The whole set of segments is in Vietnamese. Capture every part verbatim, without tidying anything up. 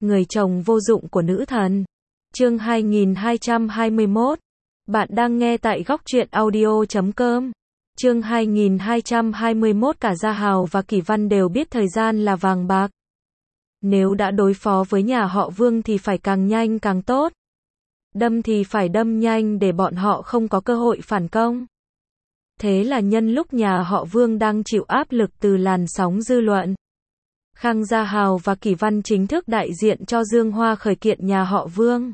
người chồng vô dụng của nữ thần. Chương hai nghìn hai trăm hai mươi mốt. Bạn đang nghe tại góc truyện audio chấm com. Chương hai nghìn hai trăm hai mươi mốt. Cả Gia Hào và Kỷ Văn đều biết thời gian là vàng bạc. Nếu đã đối phó với nhà họ Vương thì phải càng nhanh càng tốt. Đâm thì phải đâm nhanh để bọn họ không có cơ hội phản công. Thế là nhân lúc nhà họ Vương đang chịu áp lực từ làn sóng dư luận, Khang Gia Hào và Kỷ Văn chính thức đại diện cho Dương Hoa khởi kiện nhà họ Vương.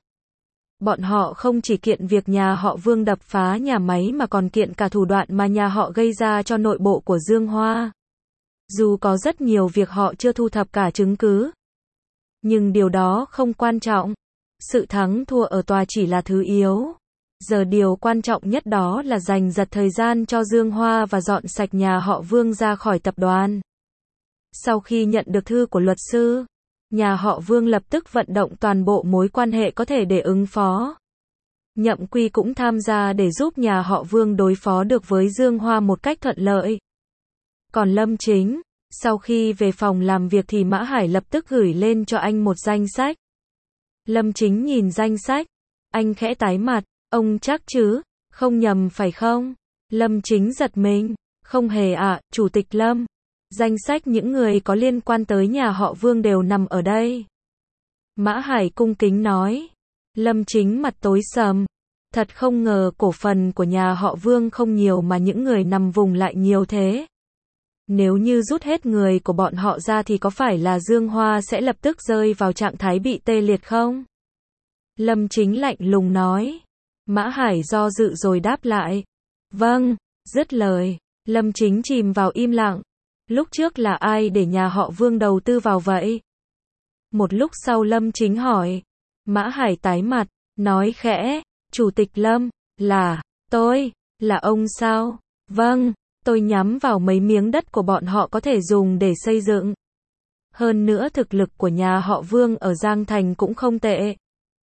Bọn họ không chỉ kiện việc nhà họ Vương đập phá nhà máy mà còn kiện cả thủ đoạn mà nhà họ gây ra cho nội bộ của Dương Hoa. Dù có rất nhiều việc họ chưa thu thập cả chứng cứ, nhưng điều đó không quan trọng. Sự thắng thua ở tòa chỉ là thứ yếu. Giờ điều quan trọng nhất đó là giành giật thời gian cho Dương Hoa và dọn sạch nhà họ Vương ra khỏi tập đoàn. Sau khi nhận được thư của luật sư, nhà họ Vương lập tức vận động toàn bộ mối quan hệ có thể để ứng phó. Nhậm Quy cũng tham gia để giúp nhà họ Vương đối phó được với Dương Hoa một cách thuận lợi. Còn Lâm Chính, sau khi về phòng làm việc thì Mã Hải lập tức gửi lên cho anh một danh sách. Lâm Chính nhìn danh sách, anh khẽ tái mặt, ông chắc chứ, không nhầm phải không? Lâm Chính giật mình, không hề ạ, Chủ tịch Lâm. Danh sách những người có liên quan tới nhà họ Vương đều nằm ở đây. Mã Hải cung kính nói. Lâm Chính mặt tối sầm. Thật không ngờ cổ phần của nhà họ Vương không nhiều mà những người nằm vùng lại nhiều thế. Nếu như rút hết người của bọn họ ra thì có phải là Dương Hoa sẽ lập tức rơi vào trạng thái bị tê liệt không? Lâm Chính lạnh lùng nói. Mã Hải do dự rồi đáp lại. Vâng, dứt lời, Lâm Chính chìm vào im lặng. Lúc trước là ai để nhà họ Vương đầu tư vào vậy? Một lúc sau Lâm Chính hỏi. Mã Hải tái mặt, nói khẽ, Chủ tịch Lâm, là, tôi, là ông sao? Vâng, tôi nhắm vào mấy miếng đất của bọn họ có thể dùng để xây dựng. Hơn nữa thực lực của nhà họ Vương ở Giang Thành cũng không tệ.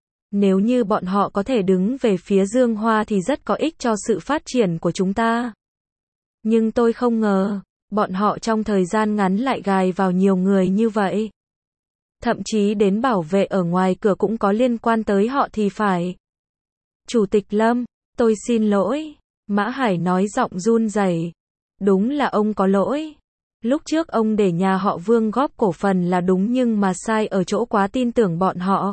Nếu như bọn họ có thể đứng về phía Dương Hoa thì rất có ích cho sự phát triển của chúng ta. Nhưng tôi không ngờ, bọn họ trong thời gian ngắn lại gài vào nhiều người như vậy. Thậm chí đến bảo vệ ở ngoài cửa cũng có liên quan tới họ thì phải. Chủ tịch Lâm, tôi xin lỗi. Mã Hải nói giọng run rẩy. Đúng là ông có lỗi. Lúc trước ông để nhà họ Vương góp cổ phần là đúng nhưng mà sai ở chỗ quá tin tưởng bọn họ.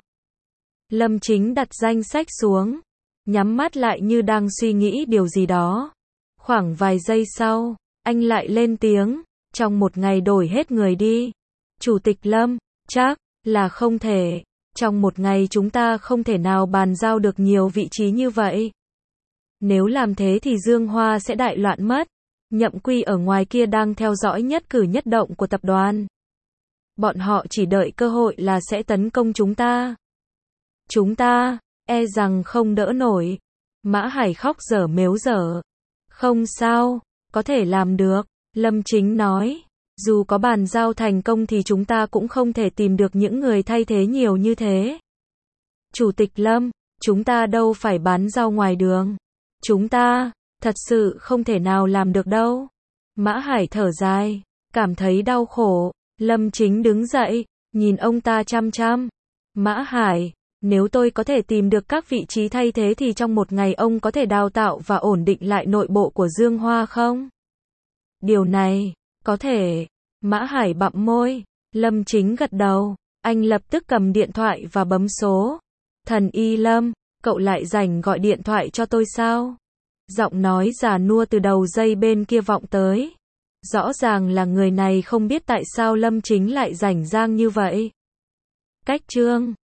Lâm Chính đặt danh sách xuống, nhắm mắt lại như đang suy nghĩ điều gì đó. Khoảng vài giây sau, anh lại lên tiếng, trong một ngày đổi hết người đi. Chủ tịch Lâm, chắc là không thể. Trong một ngày chúng ta không thể nào bàn giao được nhiều vị trí như vậy. Nếu làm thế thì Dương Hoa sẽ đại loạn mất. Nhậm Quy ở ngoài kia đang theo dõi nhất cử nhất động của tập đoàn. Bọn họ chỉ đợi cơ hội là sẽ tấn công chúng ta. Chúng ta, e rằng không đỡ nổi. Mã Hải khóc dở mếu dở. Không sao, có thể làm được. Lâm Chính nói. Dù có bàn giao thành công thì chúng ta cũng không thể tìm được những người thay thế nhiều như thế. Chủ tịch Lâm, chúng ta đâu phải bán rau ngoài đường. Chúng ta, thật sự không thể nào làm được đâu. Mã Hải thở dài, cảm thấy đau khổ. Lâm Chính đứng dậy, nhìn ông ta chăm chăm. Mã Hải, nếu tôi có thể tìm được các vị trí thay thế thì trong một ngày ông có thể đào tạo và ổn định lại nội bộ của Dương Hoa không? Điều này, có thể. Mã Hải bặm môi. Lâm Chính gật đầu. Anh lập tức cầm điện thoại và bấm số. Thần Y Lâm, cậu lại rảnh gọi điện thoại cho tôi sao? Giọng nói già nua từ đầu dây bên kia vọng tới. Rõ ràng là người này không biết tại sao Lâm Chính lại rảnh rang như vậy. Cách chương